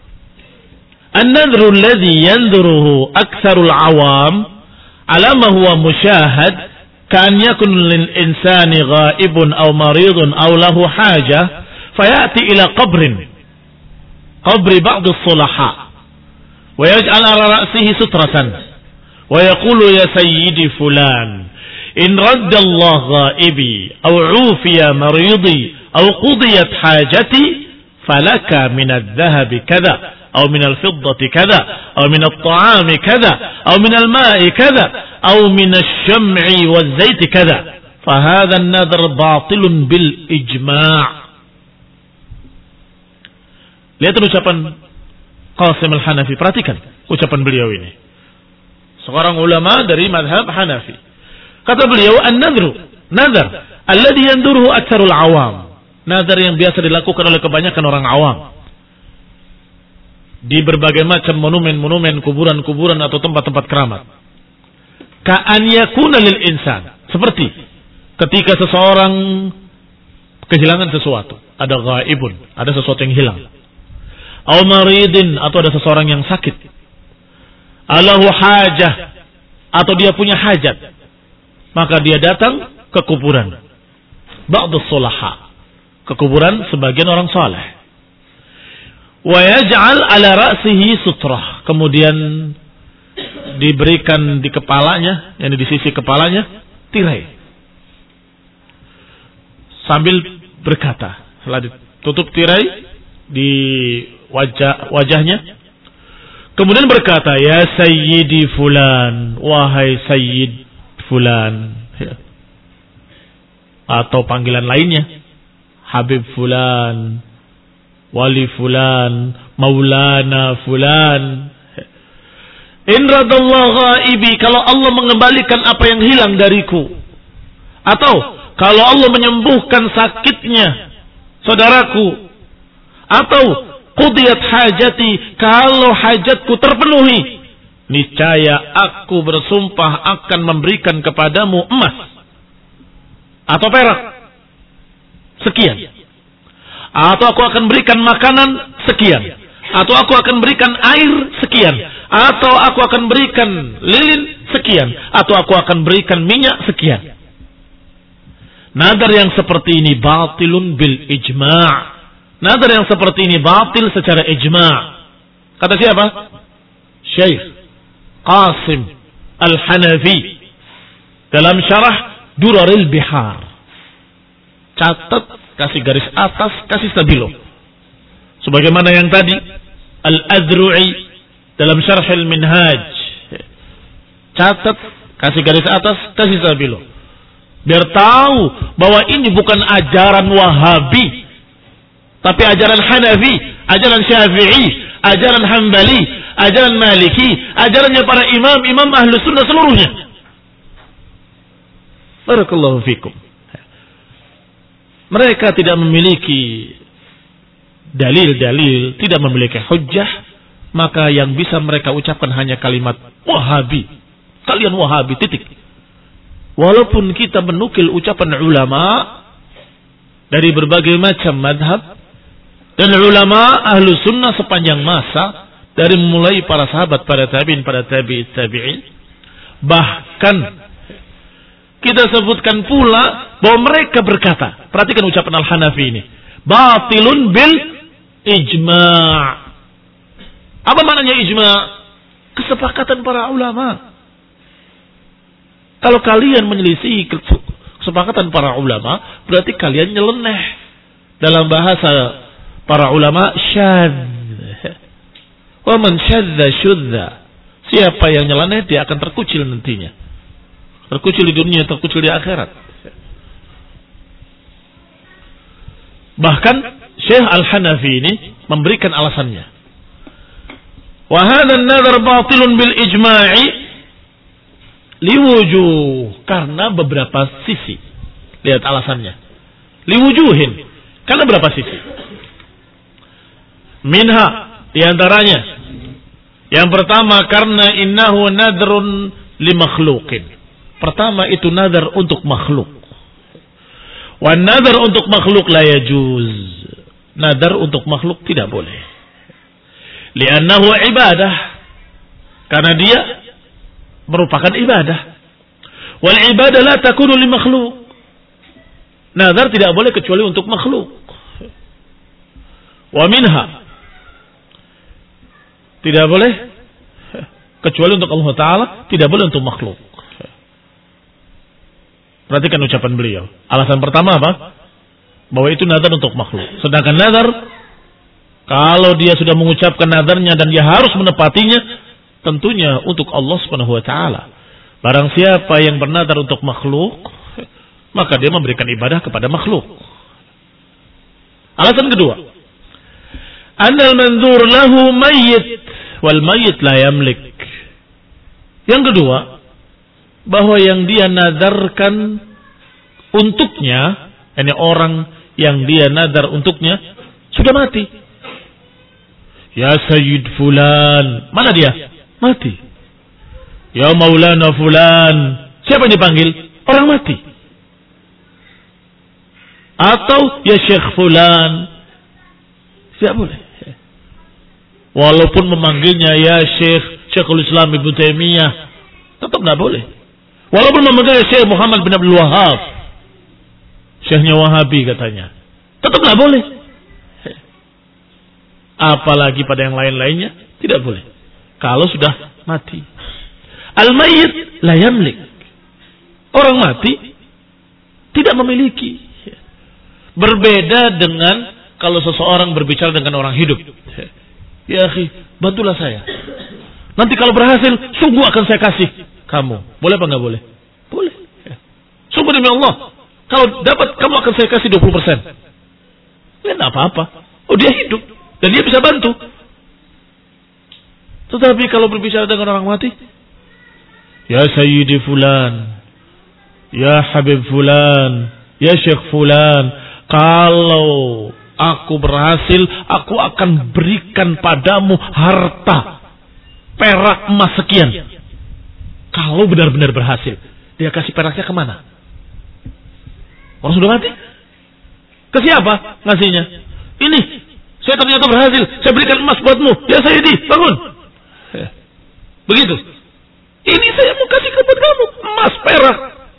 النذر الذي ينذره أكثر العوام على ما هو مشاهد كأن يكون للإنسان غائب أو مريض أو له حاجة فيأتي إلى قبر قبر بعض الصلحاء ويجعل على رأسه سترة ويقول يا سيدي فلان إن رد الله غائبي أو عوفي مريضي أو قضيت حاجتي فلك من الذهب كذا أو من الفضة كذا أو من الطعام كذا أو من الماء كذا أو من الشمع والزيت كذا فهذا النذر باطل بالإجماع. Lihat ucapan Qasim Al-Hanafi. Perhatikan ucapan beliau ini. Seorang ulama dari mazhab Hanafi. Kata beliau, an-nadhru, nadhar alladhi yanduruhu aktsarul awam. Nadhar yang biasa dilakukan oleh kebanyakan orang awam. Di berbagai macam monumen-monumen, kuburan-kuburan atau tempat-tempat keramat. Ka'an yakuna lil insan. Seperti ketika seseorang kehilangan sesuatu. Ada ghaibun, ada sesuatu yang hilang. Aw maridin, atau ada seseorang yang sakit. Alahu hajah, atau dia punya hajat. Maka dia datang ke kuburan. Ba'dus sulaha. Ke kuburan sebagian orang saleh. Wa yaj'al ala ra'sihi sutrah. Kemudian diberikan di kepalanya, yang di sisi kepalanya, tirai. Sambil berkata, setelah ditutup tirai di wajah wajahnya, Kemudian berkata, ya sayyidi fulan, wahai sayyid fulan. Ya. Atau panggilan lainnya, habib fulan, wali fulan, maulana fulan. In radallahu ghaibi, kalau Allah mengembalikan apa yang hilang dariku. Atau kalau Allah menyembuhkan sakitnya saudaraku. Atau qudiyat hajati, kalau hajatku terpenuhi, niscaya aku bersumpah akan memberikan kepadamu emas atau perak sekian, atau aku akan berikan makanan sekian, atau aku akan berikan air sekian, atau aku akan berikan lilin sekian, atau aku akan berikan minyak sekian. Nadar yang seperti ini batilun bil ijma'. Nadar yang seperti ini batil secara ijma'. Kata siapa? Syekh Qasim Al-Hanafi dalam syarah Duraril Bihar. Catat, kasih garis atas, kasih stabilo. Sebagaimana yang tadi Al-Adru'i dalam syarah Al-Minhaj. Catat, kasih garis atas, kasih stabilo. Biar tahu bahwa ini bukan ajaran Wahabi, tapi ajaran Hanafi, ajaran Syafi'i, ajaran Hambali, ajaran Maliki, ajarannya para imam-imam ahlu sunnah seluruhnya. Barakallahu fikum. Mereka tidak memiliki dalil-dalil, tidak memiliki hujjah, maka yang bisa mereka ucapkan hanya kalimat Wahabi. Kalian Wahabi, titik. Walaupun kita menukil ucapan ulama dari berbagai macam madhab, dan ulama ahlu sunnah sepanjang masa, dari mulai para sahabat, para tabi'in, para tabi'in, tabi'in. Bahkan kita sebutkan pula bahwa mereka berkata, perhatikan ucapan Al-Hanafi ini, batilun bil ijma'. Apa maknanya ijma'? Kesepakatan para ulama. Kalau kalian menyelisihi kesepakatan para ulama, berarti kalian nyeleneh. Dalam bahasa para ulama, syadz. Wa man syadza syudza. Siapa yang nyeleneh, dia akan terkucil nantinya. Terkucil di dunia, terkucil di akhirat. Bahkan Syekh Al-Hanafi ini memberikan alasannya. Wa hadha an-nadhar batilun bil ijma'i liwujuh, karena beberapa sisi. Lihat alasannya. Liwujuhin, karena berapa sisi. Minha, diantaranya. Yang pertama, karena innahu nadrun li makhluqin. Pertama itu nadar untuk makhluk. Wa nadar untuk makhluk la yajuz. Nadar untuk makhluk tidak boleh. Li'annahu ibadah. Karena dia merupakan ibadah. Wal ibadah la takunu li makhluk. Nadar tidak boleh kecuali untuk makhluk. Wa minha, tidak boleh kecuali untuk Allah Ta'ala, tidak boleh untuk makhluk. Perhatikan ucapan beliau. Alasan pertama apa? Bahwa itu nazar untuk makhluk. Sedangkan nazar, kalau dia sudah mengucapkan nazarnya dan dia harus menepatinya, tentunya untuk Allah Subhanahu wa taala. Barang siapa yang bernazar untuk makhluk, maka dia memberikan ibadah kepada makhluk. Alasan kedua, annal manzur lahu mayyit wal mayyit la yamlik. Yang kedua, bahwa yang dia nadarkan untuknya, ini orang yang dia nadar untuknya sudah mati. Ya Sayyid Fulan, mana dia? Mati. Ya Maulana Fulan, siapa yang dipanggil? Orang mati. Atau ya Syekh Fulan, tidak boleh. Walaupun memanggilnya ya Syekh Syekhul Islam Ibnu Taimiyah, tetap tidak boleh. Walaupun memanggilnya Syekh Muhammad bin Abdul Wahhab, Syekhnya Wahabi katanya, tetap tidak boleh. Apalagi pada yang lain-lainnya, tidak boleh. Kalau sudah mati. Al-mayyit la yamlik. Orang mati tidak memiliki. Berbeda dengan kalau seseorang berbicara dengan orang hidup. Ya akhi, bantulah saya. Nanti kalau berhasil, sungguh akan saya kasih kamu. Boleh apa enggak boleh? Boleh. Ya. Sungguh demi Allah, kalau dapat kamu akan saya kasih dua puluh persen. Ya enggak apa-apa. Oh, dia hidup dan dia bisa bantu. Tetapi kalau berbicara dengan orang mati, ya Sayyidi Fulan, ya Habib Fulan, ya Syekh Fulan, kalau aku berhasil, aku akan berikan padamu harta perak emas sekian. Kalau benar-benar berhasil, dia kasih peraknya kemana? Orang sudah mati? Ke siapa ngasihnya? Ini, saya ternyata berhasil, saya berikan emas buatmu. Ya Sayyidi, bangun. Begitu. Ini saya mau kasih kepada kamu, emas perak.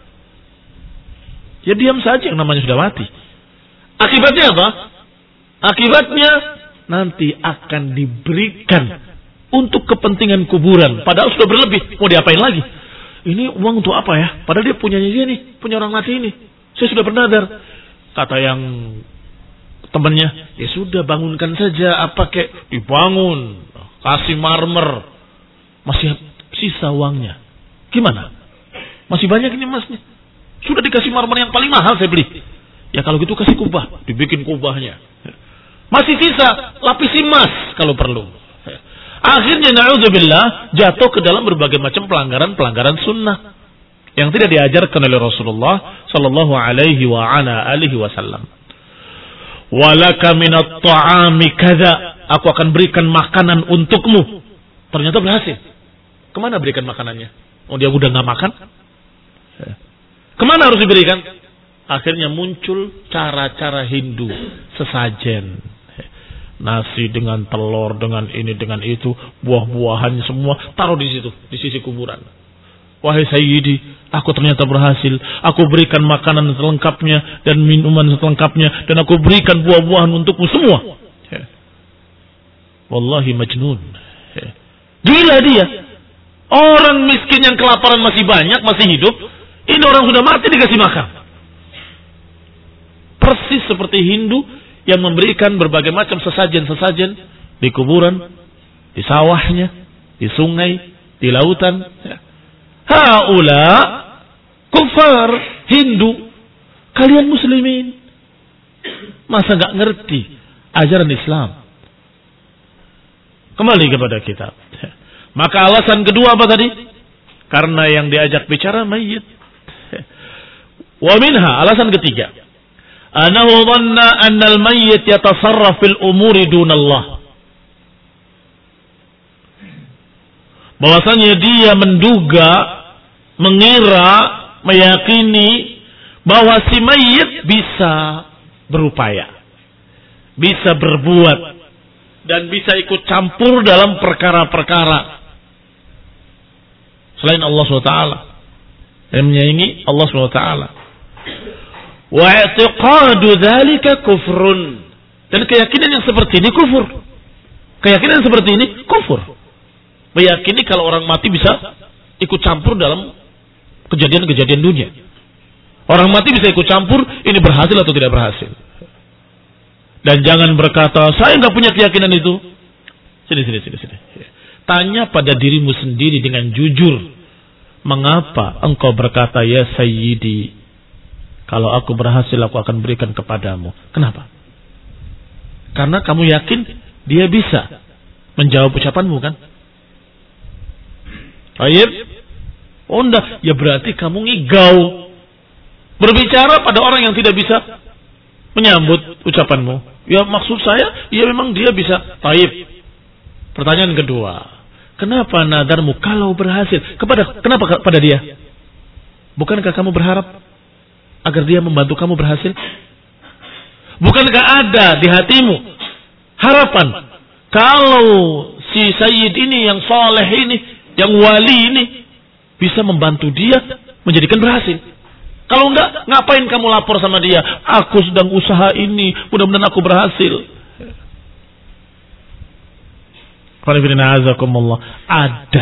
Ya diam saja, yang namanya sudah mati. Akibatnya apa? Akibatnya nanti akan diberikan untuk kepentingan kuburan. Padahal sudah berlebih. Mau diapain lagi? Ini uang untuk apa ya? Padahal dia punyanya dia nih, punya orang mati ini. Saya sudah bernadar. Kata yang temannya, ya sudah bangunkan saja. Apa kek? Dibangun, kasih marmer, masih sisa uangnya. Gimana? Masih banyak ini emasnya. Sudah dikasih marmer yang paling mahal saya beli. Ya kalau gitu kasih kubah, dibikin kubahnya. Masih sisa, lapisi emas kalau perlu. Akhirnya na'udzubillah jatuh ke dalam berbagai macam pelanggaran-pelanggaran sunnah yang tidak diajarkan oleh Rasulullah sallallahu alaihi wa ala alihi wasallam. Walaka minat ta'ami kadza, aku akan berikan makanan untukmu. Ternyata berhasil. Kemana berikan makanannya? Oh, dia udah nggak makan. Kemana harus diberikan? Akhirnya muncul cara-cara Hindu, sesajen, nasi dengan telur, dengan ini, dengan itu, buah-buahan semua taruh di situ, di sisi kuburan. Wahai Sayyidi, aku ternyata berhasil. Aku berikan makanan selengkapnya dan minuman selengkapnya, dan aku berikan buah-buahan untukmu semua. Wallahi majnun. Gila dia. Orang miskin yang kelaparan masih banyak, masih hidup. Ini orang sudah mati dikasih makan. Persis seperti Hindu yang memberikan berbagai macam sesajen-sesajen di kuburan, di sawahnya, di sungai, di lautan. Haula kufar Hindu, kalian muslimin. Masa gak ngerti ajaran Islam? Kembali kepada kitab. Maka alasan kedua apa tadi? Karena yang diajak bicara mayit. Wa minha, alasan ketiga, anahu dhanna anna al-mayyit yatasarraf fil umuri dunallah. Bahwasanya dia menduga, mengira, meyakini bahwa si mayit bisa berupaya, bisa berbuat, dan bisa ikut campur dalam perkara-perkara selain Allah subhanahu wa taala. Dan menyaingi Allah subhanahu wa taala. Wa i'tiqadu dzalika kufrun. Dan keyakinan yang seperti ini kufur. Keyakinan yang seperti ini kufur. Meyakini kalau orang mati bisa ikut campur dalam kejadian-kejadian dunia. Orang mati bisa ikut campur, ini berhasil atau tidak berhasil. Dan jangan berkata, saya enggak punya keyakinan itu. Sini, sini, sini, sini. Tanya pada dirimu sendiri dengan jujur. Mengapa engkau berkata, ya Sayyidi, kalau aku berhasil aku akan berikan kepadamu? Kenapa? Karena kamu yakin dia bisa menjawab ucapanmu, kan? Baik. Oh enggak, ya berarti kamu ngigau. Berbicara pada orang yang tidak bisa menyambut ucapanmu. Ya maksud saya, ya memang dia bisa. Baik. Pertanyaan kedua. Kenapa nadarmu kalau berhasil? Kepada kenapa pada dia? Bukankah kamu berharap agar dia membantu kamu berhasil? Bukankah ada di hatimu harapan kalau si Sayyid ini yang soleh ini, yang wali ini bisa membantu dia menjadikan berhasil? Kalau enggak, ngapain kamu lapor sama dia? Aku sedang usaha ini, mudah-mudahan aku berhasil. Ada,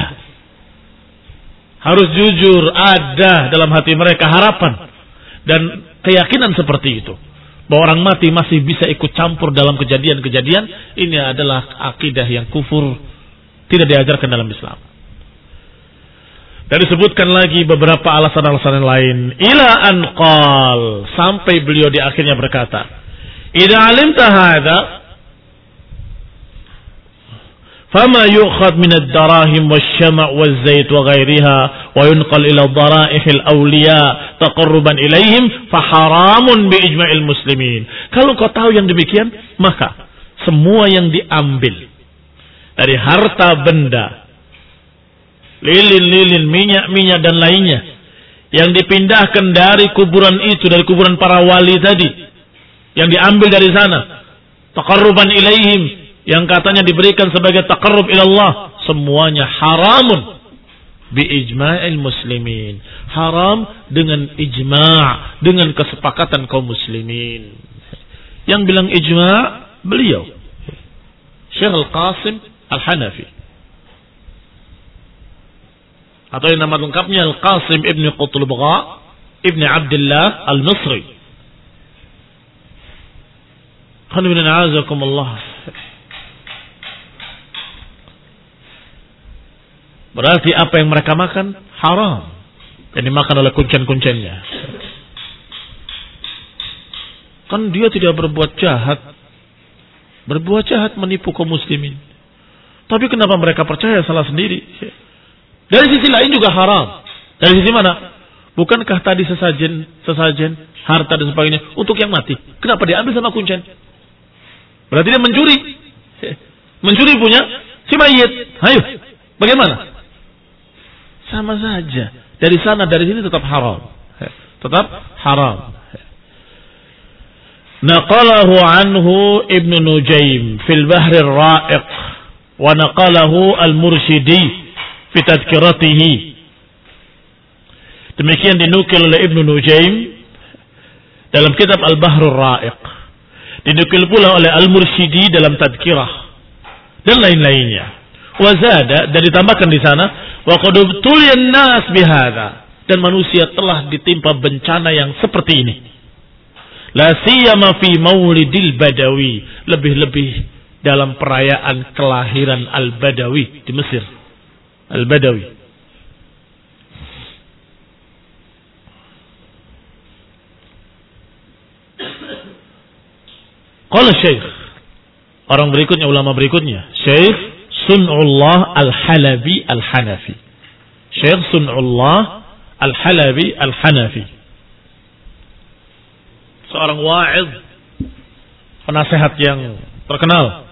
harus jujur, ada dalam hati mereka harapan dan keyakinan seperti itu. bahwa orang mati masih bisa ikut campur dalam kejadian-kejadian, ini adalah akidah yang kufur, tidak diajarkan dalam Islam. Dan disebutkan lagi beberapa alasan-alasan yang lain. Ila an qal, sampai beliau di akhirnya berkata, idza alimta hadza fama yu'khad min ad-darahim wasyama' waz-zait wa ghairiha wa yunqal ila dhara'ihil awliya taqarruban ilaihim fa haramun bi ijma'il muslimin. Kalau kau tahu yang demikian, maka semua yang diambil dari harta benda, lilin-lilin, minyak-minyak dan lainnya, yang dipindahkan dari kuburan itu, dari kuburan para wali tadi, yang diambil dari sana, taqarruban ilaihim, yang katanya diberikan sebagai taqarrub ilallah, semuanya haramun bi ijma'il muslimin. Haram dengan ijma', dengan kesepakatan kaum muslimin. Yang bilang ijma' beliau Syekh Al-Qasim Al-Hanafi, atau yang nama lengkapnya Al-Qasim Ibn Qutlubgha Ibn Abdullah Al-Misri. Qanibina a'azakumullah. Berarti apa yang mereka makan haram dan dimakan oleh kuncen-kuncennya. Kan dia tidak berbuat jahat, berbuat jahat menipu kaum muslimin. Tapi kenapa mereka percaya salah sendiri? Dari sisi lain juga haram. Dari sisi mana? Bukankah tadi sesajen, sesajen, harta dan sebagainya untuk yang mati? Kenapa diambil sama kuncen? Berarti dia mencuri. Mencuri punya si mayit. Ayo, bagaimana? Sama saja. Dari sana, dari sini tetap haram. Tetap haram. Naqalahu anhu Ibn Nujaym fil Bahr ar-Ra'iq wa naqalahu al-Mursyidi fi tadhkiratihi. Demikian dinukil oleh Ibn Nujaym dalam kitab Al-Bahr ar-Ra'iq. Dinukil pula oleh Al-Mursyidi dalam Tadhkirah dan lain-lainnya. Wazada, dan ditambahkan di sana, wa qad ubtuliyan nas bihadza, dan manusia telah ditimpa bencana yang seperti ini. La siyama fi maulidil badawi, lebih-lebih dalam perayaan kelahiran al-Badawi di Mesir. Al-Badawi. Qala Syekh, orang berikutnya, ulama berikutnya, Syekh Sun'ullah Al-Halabi Al-Hanafi. Syekh Sun'ullah Al-Halabi Al-Hanafi, seorang wa'iz, penasehat yang terkenal.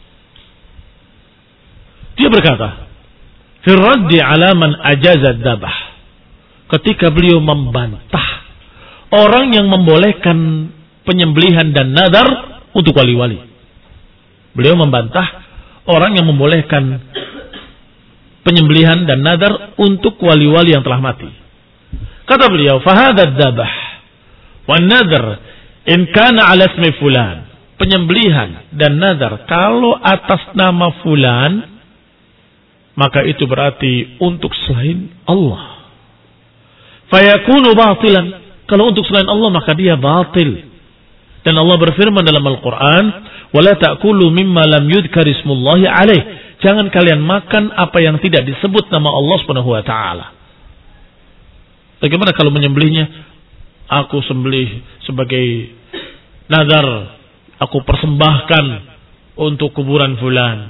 Dia berkata, fi raddi ala man ajaza dzabh, ketika beliau membantah orang yang membolehkan penyembelihan dan nadar untuk wali-wali. Beliau membantah orang yang membolehkan penyembelihan dan nadar untuk wali-wali yang telah mati. Kata beliau, fahadad dzabh wan nadar in kana ala ismi fulan, penyembelihan dan nadar kalau atas nama fulan, maka itu berarti untuk selain Allah. Fayakunu batilan, kalau untuk selain Allah maka dia batil. Dan Allah berfirman dalam Al-Quran, wala ta'kulu mimma lam yudhkar ismullahi alaih, jangan kalian makan apa yang tidak disebut nama Allah Subhanahu wa taala. Bagaimana kalau menyembelihnya? Aku sembelih sebagai nazar, aku persembahkan untuk kuburan fulan.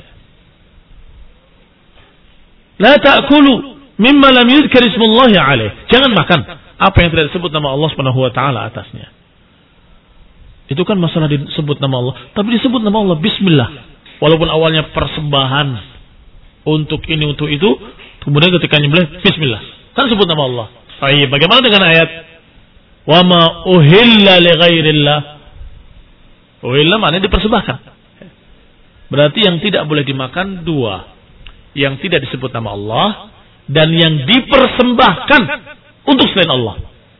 La ta'kulu mimma lam yudhkar ismullahi alaih, jangan makan apa yang tidak disebut nama Allah Subhanahu wa taala atasnya. Itu kan masalah disebut nama Allah, tapi disebut nama Allah bismillah. Walaupun awalnya persembahan untuk ini untuk itu, kemudian ketika nyembelih bismillah, kan sebut nama Allah. Baik, bagaimana dengan ayat wa ma uhilla li ghairillah? Uhilla maknanya dipersembahkan. Berarti yang tidak boleh dimakan dua, yang tidak disebut nama Allah dan yang dipersembahkan untuk selain Allah.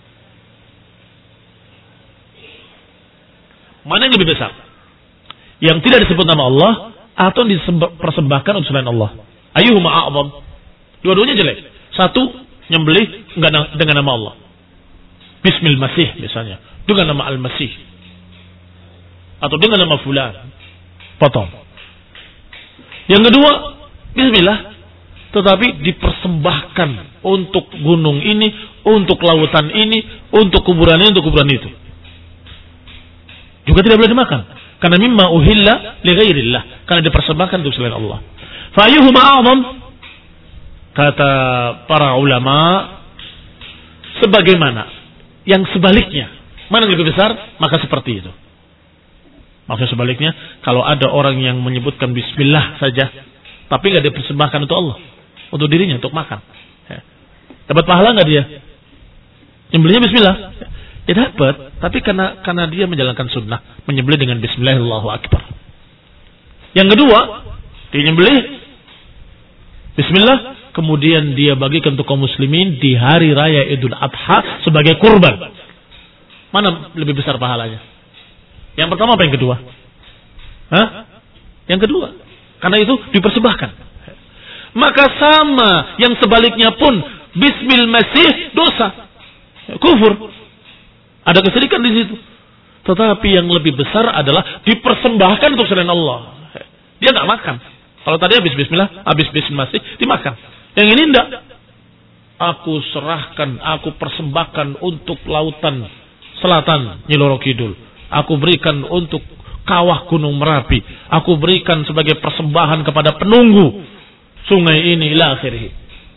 Mana yang lebih besar? Yang tidak disebut nama Allah atau dipersembahkan untuk selain Allah? Ayyuhuma a'zam? Dua-duanya jelek. Satu, nyembelih enggak dengan nama Allah. Bismil Masih misalnya, dengan nama Al-Masih. atau dengan nama fulan, potong. Yang kedua, bismillah, tetapi dipersembahkan untuk gunung ini, untuk lautan ini, untuk kuburan ini, untuk kuburan itu. Juga tidak boleh dimakan. Karena mimma uhilla li ghairillah, karena dipersembahkan untuk selain Allah. Fa ayyuhuma a'zam? Kata para ulama, sebagaimana yang sebaliknya, mana yang lebih besar, maka seperti itu. Maksud sebaliknya, kalau ada orang yang menyebutkan bismillah saja, tapi nggak dipersembahkan untuk Allah, untuk dirinya, untuk makan, ya, dapat pahala nggak dia? Nyembelihnya bismillah, ya dapat, tapi karena karena dia menjalankan sunnah, menyembelih dengan bismillah, Allahu akbar. Yang kedua, dia nyembelih bismillah, kemudian dia bagikan untuk kaum muslimin di hari raya Idul Adha sebagai kurban. Mana lebih besar pahalanya? Yang pertama apa yang kedua? Hah? Yang kedua. Karena itu dipersembahkan. Maka sama yang sebaliknya pun, bismil masih dosa, kufur. Ada kesyirikan di situ. Tetapi yang lebih besar adalah dipersembahkan untuk selain Allah. Dia nggak makan. Kalau tadi habis bismillah, habis bismil masih dimakan. Yang ini enggak. Aku serahkan, aku persembahkan untuk lautan selatan Nyiloro Kidul. Aku berikan untuk kawah Gunung Merapi. Aku berikan sebagai persembahan kepada penunggu sungai ini ila akhirih.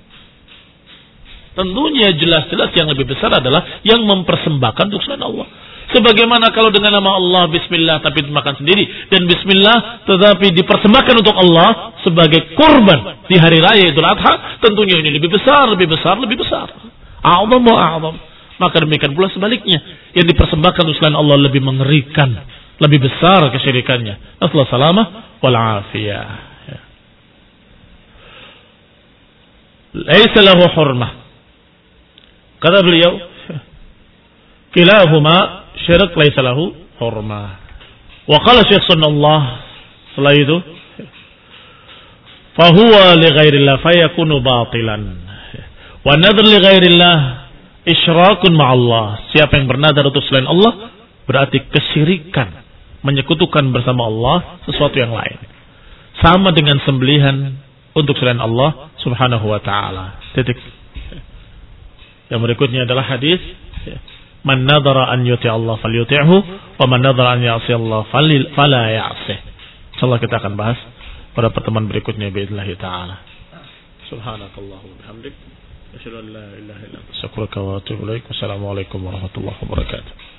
Tentunya jelas-jelas yang lebih besar adalah yang mempersembahkan untuk selain Allah. Sebagaimana kalau dengan nama Allah bismillah tapi dimakan sendiri, dan bismillah tetapi dipersembahkan untuk Allah sebagai kurban di hari raya Idul Adha, tentunya ini lebih besar, lebih besar, lebih besar. A'zam wa a'zam. Maka demikian pula sebaliknya, yang dipersembahkan untuk selain Allah lebih mengerikan, lebih besar kesyirikannya. Nasallahu salamah wal afiyah. Laisa lahu hurmah. Kata beliau, kilahuma syirik laisa lahu hurmah. Wa qala Syekh Sunnallah setelah itu, fahuwa li ghairillah fayakunu batilan. Wa nadhr li ghairillah isyrakun ma'allah. Siapa yang bernadar untuk selain Allah berarti kesyirikan, menyekutukan bersama Allah sesuatu yang lain. Sama dengan sembelihan untuk selain Allah subhanahu wa ta'ala. Titik. Yang berikutnya adalah hadis, man nadhara an yuti' Allah falyuti'hu wa man nadhara an ya'si Allah fala ya'sih. Insyaallah kita akan bahas pada pertemuan berikutnya biidznillah taala. Subhanakallah wa bihamdik, asyhadu an la ilaha illa anta astaghfiruka wa atubu ilaik. Wassalamualaikum warahmatullahi wabarakatuh.